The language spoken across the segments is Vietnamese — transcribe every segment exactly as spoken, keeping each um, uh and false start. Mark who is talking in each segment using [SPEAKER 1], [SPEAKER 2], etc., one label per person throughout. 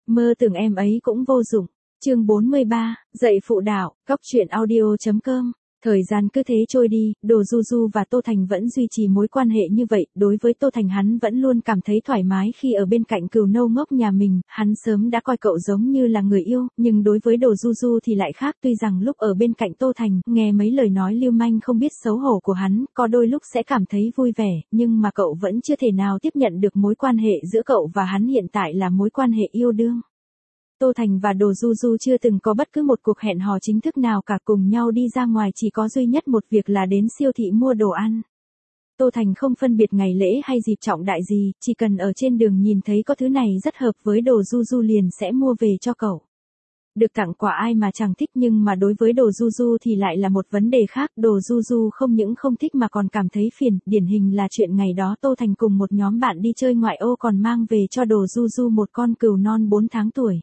[SPEAKER 1] Mơ tưởng em ấy cũng vô dụng. Chương bốn mươi ba, dạy phụ đạo, cóc truyện audio.com. Thời gian cứ thế trôi đi, Đồ Du Du và Tô Thành vẫn duy trì mối quan hệ như vậy, đối với Tô Thành hắn vẫn luôn cảm thấy thoải mái khi ở bên cạnh cừu nâu ngốc nhà mình, hắn sớm đã coi cậu giống như là người yêu, nhưng đối với Đồ Du Du thì lại khác, tuy rằng lúc ở bên cạnh Tô Thành, nghe mấy lời nói lưu manh không biết xấu hổ của hắn, có đôi lúc sẽ cảm thấy vui vẻ, nhưng mà cậu vẫn chưa thể nào tiếp nhận được mối quan hệ giữa cậu và hắn hiện tại là mối quan hệ yêu đương. Tô Thành và Đồ Du Du chưa từng có bất cứ một cuộc hẹn hò chính thức nào cả, cùng nhau đi ra ngoài chỉ có duy nhất một việc là đến siêu thị mua đồ ăn. Tô Thành không phân biệt ngày lễ hay dịp trọng đại gì, chỉ cần ở trên đường nhìn thấy có thứ này rất hợp với Đồ Du Du liền sẽ mua về cho cậu. Được tặng quà ai mà chẳng thích, nhưng mà đối với Đồ Du Du thì lại là một vấn đề khác, Đồ Du Du không những không thích mà còn cảm thấy phiền, điển hình là chuyện ngày đó Tô Thành cùng một nhóm bạn đi chơi ngoại ô còn mang về cho Đồ Du Du một con cừu non bốn tháng tuổi.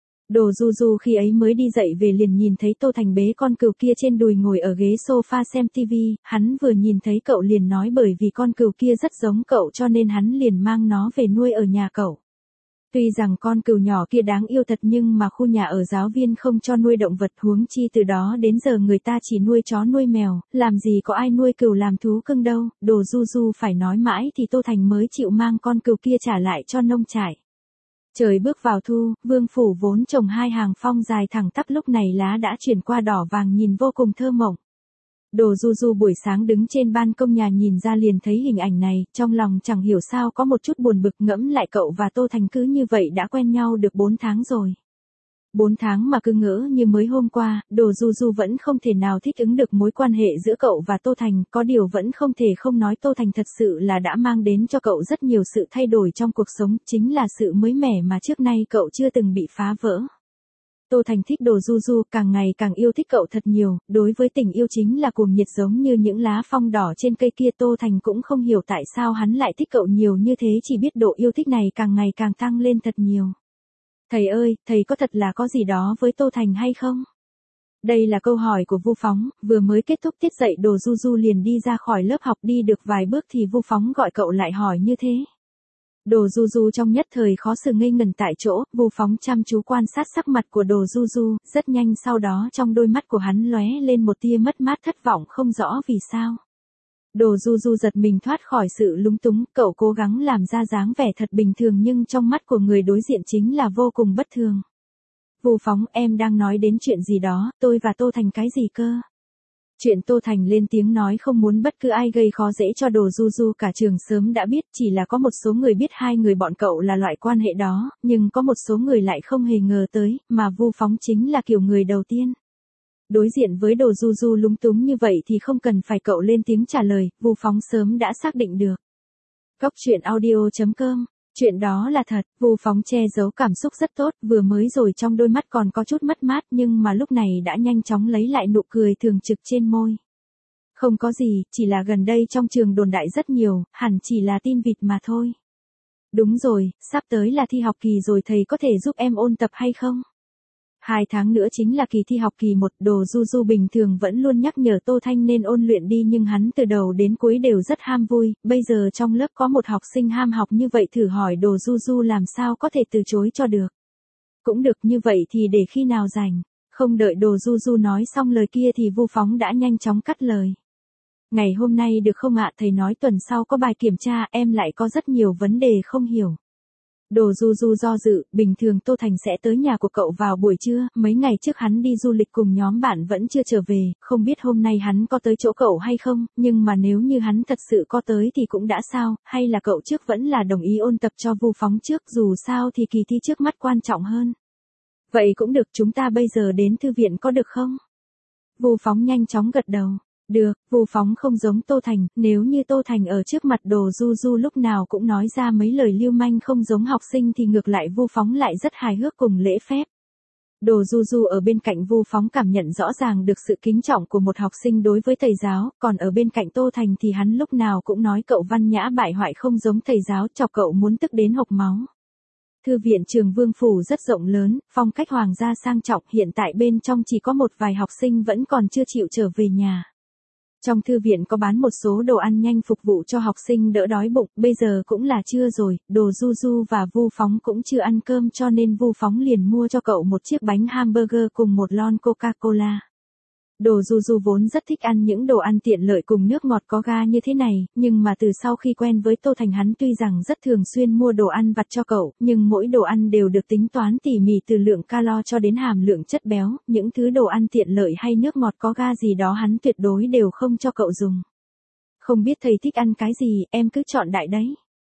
[SPEAKER 1] Đồ Du Du khi ấy mới đi dậy về liền nhìn thấy Tô Thành bế con cừu kia trên đùi ngồi ở ghế sofa xem tivi, hắn vừa nhìn thấy cậu liền nói bởi vì con cừu kia rất giống cậu cho nên hắn liền mang nó về nuôi ở nhà cậu. Tuy rằng con cừu nhỏ kia đáng yêu thật nhưng mà khu nhà ở giáo viên không cho nuôi động vật, huống chi từ đó đến giờ người ta chỉ nuôi chó nuôi mèo, làm gì có ai nuôi cừu làm thú cưng đâu, Đồ Du Du phải nói mãi thì Tô Thành mới chịu mang con cừu kia trả lại cho nông trại. Trời bước vào thu, Vương phủ vốn trồng hai hàng phong dài thẳng tắp lúc này lá đã chuyển qua đỏ vàng nhìn vô cùng thơ mộng. Đồ Du Du buổi sáng đứng trên ban công nhà nhìn ra liền thấy hình ảnh này, trong lòng chẳng hiểu sao có một chút buồn bực, ngẫm lại cậu và Tô Thành cứ như vậy đã quen nhau được bốn tháng rồi. bốn tháng mà cứ ngỡ như mới hôm qua, Đồ Du Du vẫn không thể nào thích ứng được mối quan hệ giữa cậu và Tô Thành, có điều vẫn không thể không nói Tô Thành thật sự là đã mang đến cho cậu rất nhiều sự thay đổi trong cuộc sống, chính là sự mới mẻ mà trước nay cậu chưa từng bị phá vỡ. Tô Thành thích Đồ Du Du, càng ngày càng yêu thích cậu thật nhiều, đối với tình yêu chính là cuồng nhiệt giống như những lá phong đỏ trên cây kia. Tô Thành cũng không hiểu tại sao hắn lại thích cậu nhiều như thế, chỉ biết độ yêu thích này càng ngày càng tăng lên thật nhiều. Thầy ơi, thầy có thật là có gì đó với Tô Thành hay không? Đây là câu hỏi của Vu Phóng, vừa mới kết thúc tiết dạy Đồ Du Du liền đi ra khỏi lớp học, đi được vài bước thì Vu Phóng gọi cậu lại hỏi như thế. Đồ Du Du trong nhất thời khó xử ngây ngẩn tại chỗ, Vu Phóng chăm chú quan sát sắc mặt của Đồ Du Du, rất nhanh sau đó trong đôi mắt của hắn lóe lên một tia mất mát thất vọng không rõ vì sao. Đồ Du Du giật mình thoát khỏi sự lúng túng, cậu cố gắng làm ra dáng vẻ thật bình thường nhưng trong mắt của người đối diện chính là vô cùng bất thường. Vu Phóng, em đang nói đến chuyện gì đó, tôi và Tô Thành cái gì cơ? Chuyện Tô Thành lên tiếng nói không muốn bất cứ ai gây khó dễ cho Đồ Du Du, cả trường sớm đã biết, chỉ là có một số người biết hai người bọn cậu là loại quan hệ đó, nhưng có một số người lại không hề ngờ tới, mà Vu Phóng chính là kiểu người đầu tiên. Đối diện với Đồ Du Du lúng túng như vậy thì không cần phải cậu lên tiếng trả lời, Vu Phóng sớm đã xác định được. Cóc truyện audio.com. Chuyện đó là thật, Vu Phóng che giấu cảm xúc rất tốt, vừa mới rồi trong đôi mắt còn có chút mất mát nhưng mà lúc này đã nhanh chóng lấy lại nụ cười thường trực trên môi. Không có gì, chỉ là gần đây trong trường đồn đại rất nhiều, hẳn chỉ là tin vịt mà thôi. Đúng rồi, sắp tới là thi học kỳ rồi, thầy có thể giúp em ôn tập hay không? Hai tháng nữa chính là kỳ thi học kỳ một, Đồ Du Du bình thường vẫn luôn nhắc nhở Tô Thanh nên ôn luyện đi nhưng hắn từ đầu đến cuối đều rất ham vui, bây giờ trong lớp có một học sinh ham học như vậy thử hỏi Đồ Du Du làm sao có thể từ chối cho được. Cũng được, như vậy thì để khi nào rảnh. Không đợi Đồ Du Du nói xong lời kia thì Vu Phóng đã nhanh chóng cắt lời. Ngày hôm nay được không ạ, thầy nói tuần sau có bài kiểm tra, em lại có rất nhiều vấn đề không hiểu. Đồ Du Du do dự, bình thường Tô Thành sẽ tới nhà của cậu vào buổi trưa, mấy ngày trước hắn đi du lịch cùng nhóm bạn vẫn chưa trở về, không biết hôm nay hắn có tới chỗ cậu hay không, nhưng mà nếu như hắn thật sự có tới thì cũng đã sao, hay là cậu trước vẫn là đồng ý ôn tập cho Vu Phóng trước, dù sao thì kỳ thi trước mắt quan trọng hơn. Vậy cũng được, chúng ta bây giờ đến thư viện có được không? Vu Phóng nhanh chóng gật đầu. Được, Vu Phóng không giống Tô Thành, nếu như Tô Thành ở trước mặt Đồ Du Du lúc nào cũng nói ra mấy lời lưu manh không giống học sinh thì ngược lại Vu Phóng lại rất hài hước cùng lễ phép. Đồ Du Du ở bên cạnh Vu Phóng cảm nhận rõ ràng được sự kính trọng của một học sinh đối với thầy giáo, còn ở bên cạnh Tô Thành thì hắn lúc nào cũng nói cậu văn nhã bại hoại không giống thầy giáo, chọc cậu muốn tức đến hộc máu. Thư viện trường Vương phủ rất rộng lớn, phong cách hoàng gia sang trọng, hiện tại bên trong chỉ có một vài học sinh vẫn còn chưa chịu trở về nhà. Trong thư viện có bán một số đồ ăn nhanh phục vụ cho học sinh đỡ đói bụng, bây giờ cũng là trưa rồi, Đồ Du Du và Vu Phóng cũng chưa ăn cơm cho nên Vu Phóng liền mua cho cậu một chiếc bánh hamburger cùng một lon Coca-Cola. Đồ Du Du vốn rất thích ăn những đồ ăn tiện lợi cùng nước ngọt có ga như thế này, nhưng mà từ sau khi quen với Tô Thành hắn tuy rằng rất thường xuyên mua đồ ăn vặt cho cậu, nhưng mỗi đồ ăn đều được tính toán tỉ mỉ từ lượng calo cho đến hàm lượng chất béo, những thứ đồ ăn tiện lợi hay nước ngọt có ga gì đó hắn tuyệt đối đều không cho cậu dùng. Không biết thầy thích ăn cái gì, em cứ chọn đại đấy.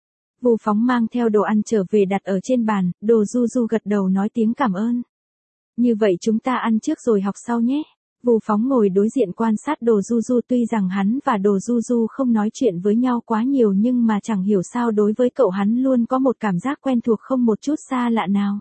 [SPEAKER 1] Vu Phóng mang theo đồ ăn trở về đặt ở trên bàn, Đồ Du Du gật đầu nói tiếng cảm ơn. Như vậy chúng ta ăn trước rồi học sau nhé. Vu Phóng ngồi đối diện quan sát Đồ Du Du, tuy rằng hắn và Đồ Du Du không nói chuyện với nhau quá nhiều nhưng mà chẳng hiểu sao đối với cậu hắn luôn có một cảm giác quen thuộc không một chút xa lạ nào.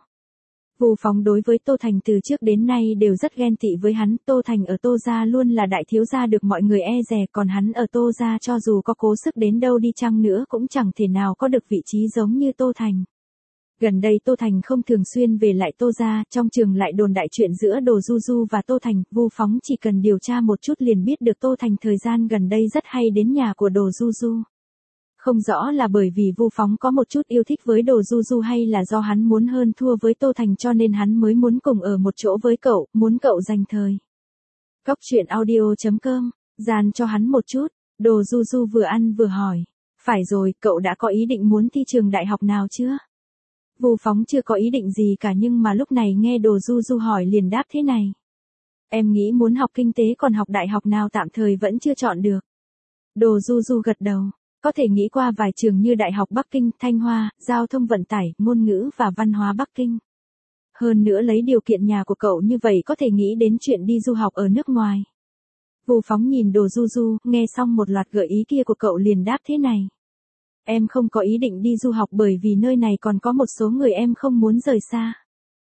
[SPEAKER 1] Vu Phóng đối với Tô Thành từ trước đến nay đều rất ghen tị với hắn, Tô Thành ở Tô gia luôn là đại thiếu gia được mọi người e dè, còn hắn ở Tô gia cho dù có cố sức đến đâu đi chăng nữa cũng chẳng thể nào có được vị trí giống như Tô Thành. Gần đây Tô Thành không thường xuyên về lại Tô gia, trong trường lại đồn đại chuyện giữa Đồ Du Du và Tô Thành, Vu Phóng chỉ cần điều tra một chút liền biết được Tô Thành thời gian gần đây rất hay đến nhà của Đồ Du Du. Không rõ là bởi vì Vu Phóng có một chút yêu thích với Đồ Du Du hay là do hắn muốn hơn thua với Tô Thành cho nên hắn mới muốn cùng ở một chỗ với cậu, muốn cậu dành thời. Cóc truyện audio chấm com, dàn cho hắn một chút, Đồ Du Du vừa ăn vừa hỏi. Phải rồi, cậu đã có ý định muốn thi trường đại học nào chưa? Vu Phóng chưa có ý định gì cả nhưng mà lúc này nghe Đồ Du Du hỏi liền đáp thế này. Em nghĩ muốn học kinh tế còn học đại học nào tạm thời vẫn chưa chọn được. Đồ Du Du gật đầu. Có thể nghĩ qua vài trường như Đại học Bắc Kinh, Thanh Hoa, Giao thông vận tải, ngôn ngữ và văn hóa Bắc Kinh. Hơn nữa lấy điều kiện nhà của cậu như vậy có thể nghĩ đến chuyện đi du học ở nước ngoài. Vu Phóng nhìn Đồ Du Du, nghe xong một loạt gợi ý kia của cậu liền đáp thế này. Em không có ý định đi du học bởi vì nơi này còn có một số người em không muốn rời xa.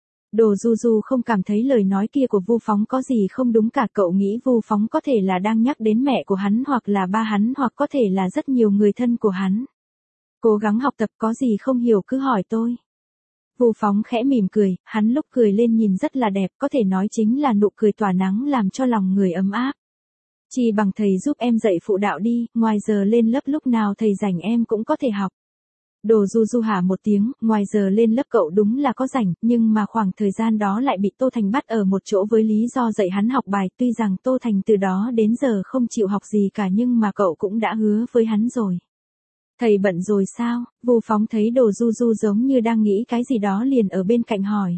[SPEAKER 1] Đồ Du Du không cảm thấy lời nói kia của Vu Phóng có gì không đúng cả, cậu nghĩ Vu Phóng có thể là đang nhắc đến mẹ của hắn hoặc là ba hắn hoặc có thể là rất nhiều người thân của hắn. Cố gắng học tập, có gì không hiểu cứ hỏi tôi. Vu Phóng khẽ mỉm cười, hắn lúc cười lên nhìn rất là đẹp, có thể nói chính là nụ cười tỏa nắng làm cho lòng người ấm áp. Chỉ bằng thầy giúp em dạy phụ đạo đi, ngoài giờ lên lớp lúc nào thầy rảnh em cũng có thể học. Đồ Du Du hả một tiếng, ngoài giờ lên lớp cậu đúng là có rảnh, nhưng mà khoảng thời gian đó lại bị Tô Thành bắt ở một chỗ với lý do dạy hắn học bài, tuy rằng Tô Thành từ đó đến giờ không chịu học gì cả nhưng mà cậu cũng đã hứa với hắn rồi. Thầy bận rồi sao? Vu Phóng thấy Đồ Du Du giống như đang nghĩ cái gì đó liền ở bên cạnh hỏi.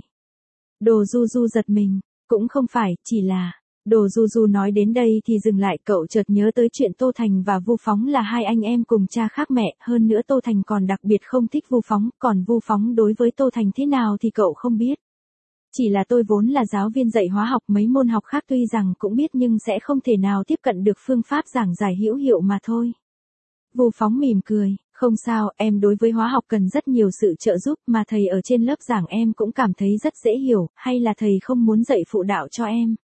[SPEAKER 1] Đồ Du Du giật mình, cũng không phải, chỉ là... Đồ Du Du nói đến đây thì dừng lại, cậu chợt nhớ tới chuyện Tô Thành và Vu Phóng là hai anh em cùng cha khác mẹ, hơn nữa Tô Thành còn đặc biệt không thích Vu Phóng, còn Vu Phóng đối với Tô Thành thế nào thì cậu không biết. Chỉ là tôi vốn là giáo viên dạy hóa học, mấy môn học khác tuy rằng cũng biết nhưng sẽ không thể nào tiếp cận được phương pháp giảng giải hữu hiệu mà thôi. Vu Phóng mỉm cười, không sao, em đối với hóa học cần rất nhiều sự trợ giúp mà thầy ở trên lớp giảng em cũng cảm thấy rất dễ hiểu, hay là thầy không muốn dạy phụ đạo cho em?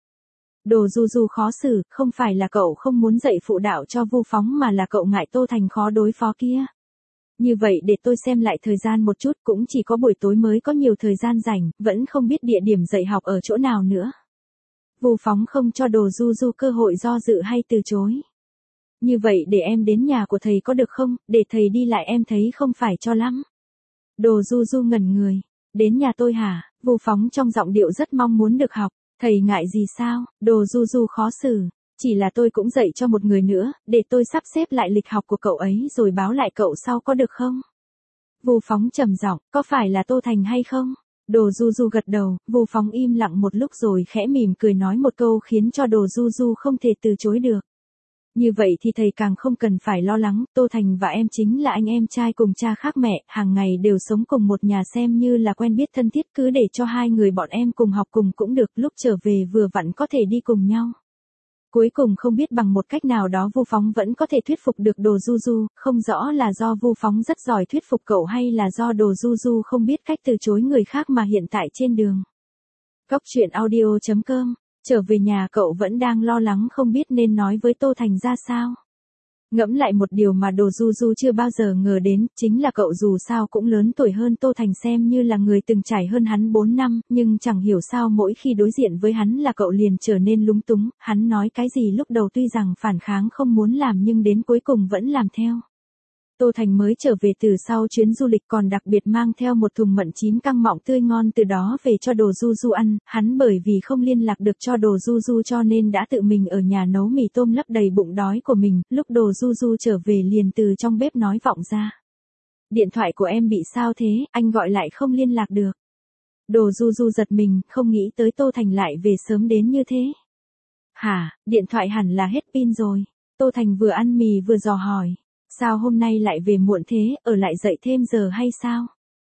[SPEAKER 1] Đồ Du Du khó xử, không phải là cậu không muốn dạy phụ đạo cho Vu Phóng mà là cậu ngại Tô Thành khó đối phó kia. Như vậy để tôi xem lại thời gian một chút, cũng chỉ có buổi tối mới có nhiều thời gian rảnh, vẫn không biết địa điểm dạy học ở chỗ nào nữa. Vu Phóng không cho Đồ Du Du cơ hội do dự hay từ chối. Như vậy để em đến nhà của thầy có được không, để thầy đi lại em thấy không phải cho lắm. Đồ Du Du ngẩn người, đến nhà tôi hả? Vu Phóng trong giọng điệu rất mong muốn được học. Thầy ngại gì sao? Đồ Du Du khó xử. Chỉ là tôi cũng dạy cho một người nữa, để tôi sắp xếp lại lịch học của cậu ấy rồi báo lại cậu sau có được không? Vu Phóng trầm giọng, có phải là Tô Thành hay không? Đồ Du Du gật đầu, Vu Phóng im lặng một lúc rồi khẽ mỉm cười nói một câu khiến cho Đồ Du Du không thể từ chối được. Như vậy thì thầy càng không cần phải lo lắng, Tô Thành và em chính là anh em trai cùng cha khác mẹ, hàng ngày đều sống cùng một nhà xem như là quen biết thân thiết, cứ để cho hai người bọn em cùng học cùng cũng được, lúc trở về vừa vặn có thể đi cùng nhau. Cuối cùng không biết bằng một cách nào đó Vu Phóng vẫn có thể thuyết phục được Đồ Du Du, không rõ là do Vu Phóng rất giỏi thuyết phục cậu hay là do Đồ Du Du không biết cách từ chối người khác mà hiện tại trên đường. Cóc truyện audio chấm com. Trở về nhà cậu vẫn đang lo lắng không biết nên nói với Tô Thành ra sao. Ngẫm lại một điều mà Đồ Du Du chưa bao giờ ngờ đến, chính là cậu dù sao cũng lớn tuổi hơn Tô Thành, xem như là người từng trải hơn hắn bốn năm, nhưng chẳng hiểu sao mỗi khi đối diện với hắn là cậu liền trở nên lúng túng, hắn nói cái gì lúc đầu tuy rằng phản kháng không muốn làm nhưng đến cuối cùng vẫn làm theo. Tô Thành mới trở về từ sau chuyến du lịch còn đặc biệt mang theo một thùng mận chín căng mọng tươi ngon từ đó về cho Đồ Du Du ăn, hắn bởi vì không liên lạc được cho Đồ Du Du cho nên đã tự mình ở nhà nấu mì tôm lấp đầy bụng đói của mình, lúc Đồ Du Du trở về liền từ trong bếp nói vọng ra. Điện thoại của em bị sao thế, anh gọi lại không liên lạc được. Đồ Du Du giật mình, không nghĩ tới Tô Thành lại về sớm đến như thế. Hả, điện thoại hẳn là hết pin rồi. Tô Thành vừa ăn mì vừa dò hỏi. Sao hôm nay lại về muộn thế, ở lại dậy thêm giờ hay sao?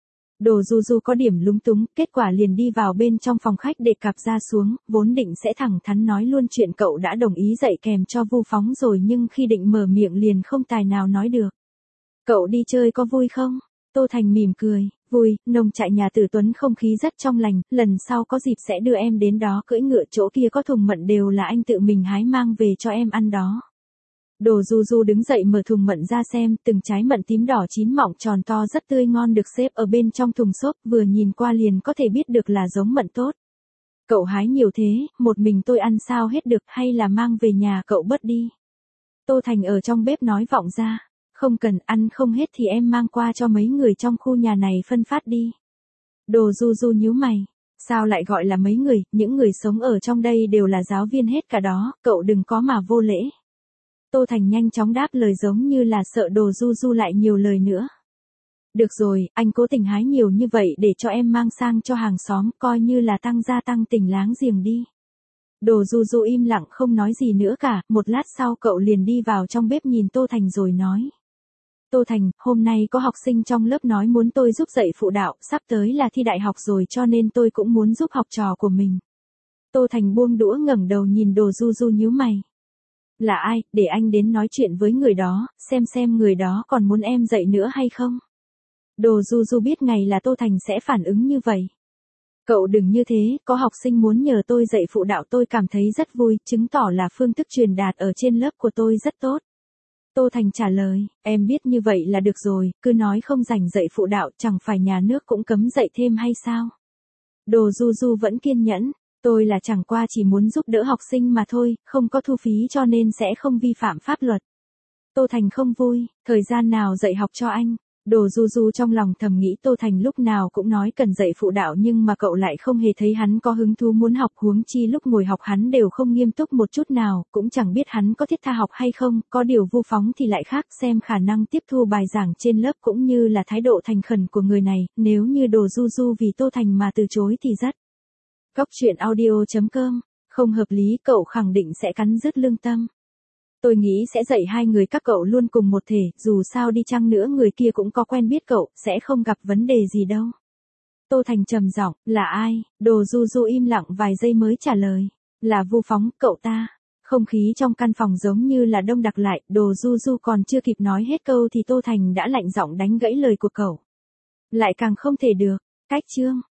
[SPEAKER 1] Đồ Du Du có điểm lúng túng, kết quả liền đi vào bên trong phòng khách để cặp ra xuống, vốn định sẽ thẳng thắn nói luôn chuyện cậu đã đồng ý dậy kèm cho Vu Phóng rồi nhưng khi định mở miệng liền không tài nào nói được. Cậu đi chơi có vui không? Tô Thành mỉm cười, vui, nông trại nhà Tử Tuấn không khí rất trong lành, lần sau có dịp sẽ đưa em đến đó cưỡi ngựa, chỗ kia có thùng mận đều là anh tự mình hái mang về cho em ăn đó. Đồ Du Du đứng dậy mở thùng mận ra xem, từng trái mận tím đỏ chín mọng tròn to rất tươi ngon được xếp ở bên trong thùng xốp, vừa nhìn qua liền có thể biết được là giống mận tốt. Cậu hái nhiều thế, một mình tôi ăn sao hết được, hay là mang về nhà cậu bớt đi. Tô Thành ở trong bếp nói vọng ra, không cần, ăn không hết thì em mang qua cho mấy người trong khu nhà này phân phát đi. Đồ Du Du nhíu mày, sao lại gọi là mấy người, những người sống ở trong đây đều là giáo viên hết cả đó, cậu đừng có mà vô lễ. Tô Thành nhanh chóng đáp lời giống như là sợ Đồ Du Du lại nhiều lời nữa. Được rồi, anh cố tình hái nhiều như vậy để cho em mang sang cho hàng xóm, coi như là tăng gia tăng tình láng giềng đi. Đồ Du Du im lặng không nói gì nữa cả, một lát sau cậu liền đi vào trong bếp nhìn Tô Thành rồi nói. Tô Thành, hôm nay có học sinh trong lớp nói muốn tôi giúp dạy phụ đạo, sắp tới là thi đại học rồi cho nên tôi cũng muốn giúp học trò của mình. Tô Thành buông đũa ngẩng đầu nhìn Đồ Du Du nhíu mày. Là ai, để anh đến nói chuyện với người đó, xem xem người đó còn muốn em dạy nữa hay không. Đồ Du Du biết ngày là Tô Thành sẽ phản ứng như vậy. Cậu đừng như thế, có học sinh muốn nhờ tôi dạy phụ đạo tôi cảm thấy rất vui, chứng tỏ là phương thức truyền đạt ở trên lớp của tôi rất tốt. Tô Thành trả lời, em biết như vậy là được rồi, cứ nói không rảnh dạy phụ đạo, chẳng phải nhà nước cũng cấm dạy thêm hay sao. Đồ Du Du vẫn kiên nhẫn. Tôi là chẳng qua chỉ muốn giúp đỡ học sinh mà thôi, không có thu phí cho nên sẽ không vi phạm pháp luật. Tô Thành không vui, thời gian nào dạy học cho anh. Đồ Du Du trong lòng thầm nghĩ Tô Thành lúc nào cũng nói cần dạy phụ đạo nhưng mà cậu lại không hề thấy hắn có hứng thú muốn học, huống chi lúc ngồi học hắn đều không nghiêm túc một chút nào, cũng chẳng biết hắn có thiết tha học hay không, có điều Vu Phóng thì lại khác, xem khả năng tiếp thu bài giảng trên lớp cũng như là thái độ thành khẩn của người này, nếu như Đồ Du Du vì Tô Thành mà từ chối thì rất. Góc truyện audio chấm com, không hợp lý, cậu khẳng định sẽ cắn rứt lương tâm. Tôi nghĩ sẽ dạy hai người các cậu luôn cùng một thể, dù sao đi chăng nữa người kia cũng có quen biết cậu, sẽ không gặp vấn đề gì đâu. Tô Thành trầm giọng, là ai? Đồ Du Du im lặng vài giây mới trả lời, là Vu Phóng, cậu ta. Không khí trong căn phòng giống như là đông đặc lại, Đồ Du Du còn chưa kịp nói hết câu thì Tô Thành đã lạnh giọng đánh gãy lời của cậu. Lại càng không thể được, cách chương.